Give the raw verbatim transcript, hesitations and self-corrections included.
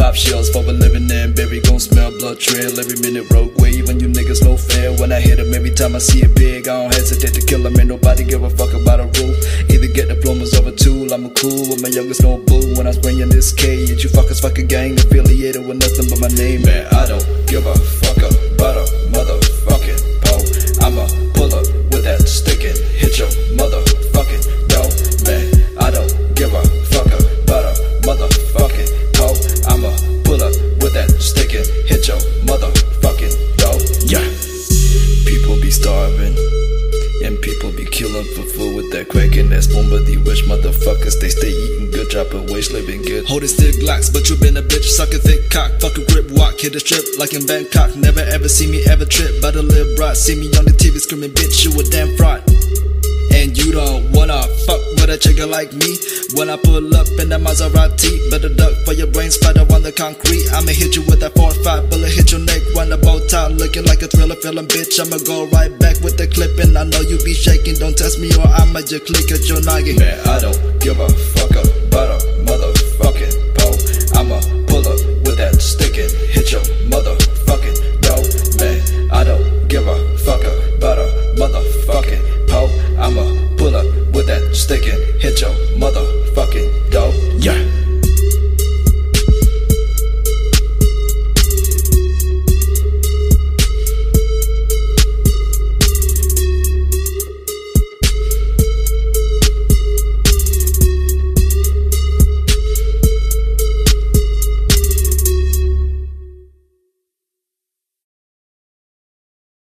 pop shells for a living and baby gon' smell blood trail every minute rogue wave when you niggas no fair. When I hit them every time I see it big, I don't hesitate to kill them. Ain't nobody give a fuck about a rule. Either get diplomas of a tool, I'm a cool with my youngest no boo. When I spring in this cage, you fuckers fucking gang affiliated with nothing but my name. Man, I don't give a fuck about a motherfucking pole. I'ma pull up with that stick and hit your motherfucking dough. Man, I don't give a fuck about a motherfucking pole. I'ma pull up with that stick and hit your motherfucking dough. Yeah. People be starving and people be killing for food with that crack and that spoon. But these rich motherfuckers, they stay eating good, dropping waste, living good. Holding stick glocks, but you been a bitch, sucking thick cock, fucking grip walk, hit a strip like in Bangkok. Never ever see me ever trip, but I live broad. See me on the T V screaming, bitch, you a damn fraud. And you don't wanna fuck with a chick like me. When I pull up in that Maserati, better duck for your brain splatter on the concrete. I'ma hit you with that four five bullet, hit your neck, run the bow tie, looking like a thriller film, bitch. I'ma go right back with the clip, and I know you be shaking. Don't test me or I'ma just click at your noggin. Man, I don't give a fuck about a motherfucking pole. I'ma pull up with that stick and hit your motherfucking dough. Man, I don't give a fuck about a motherfucking pole. I'ma pull up with that stick and hit your motherfucking dough. Yeah.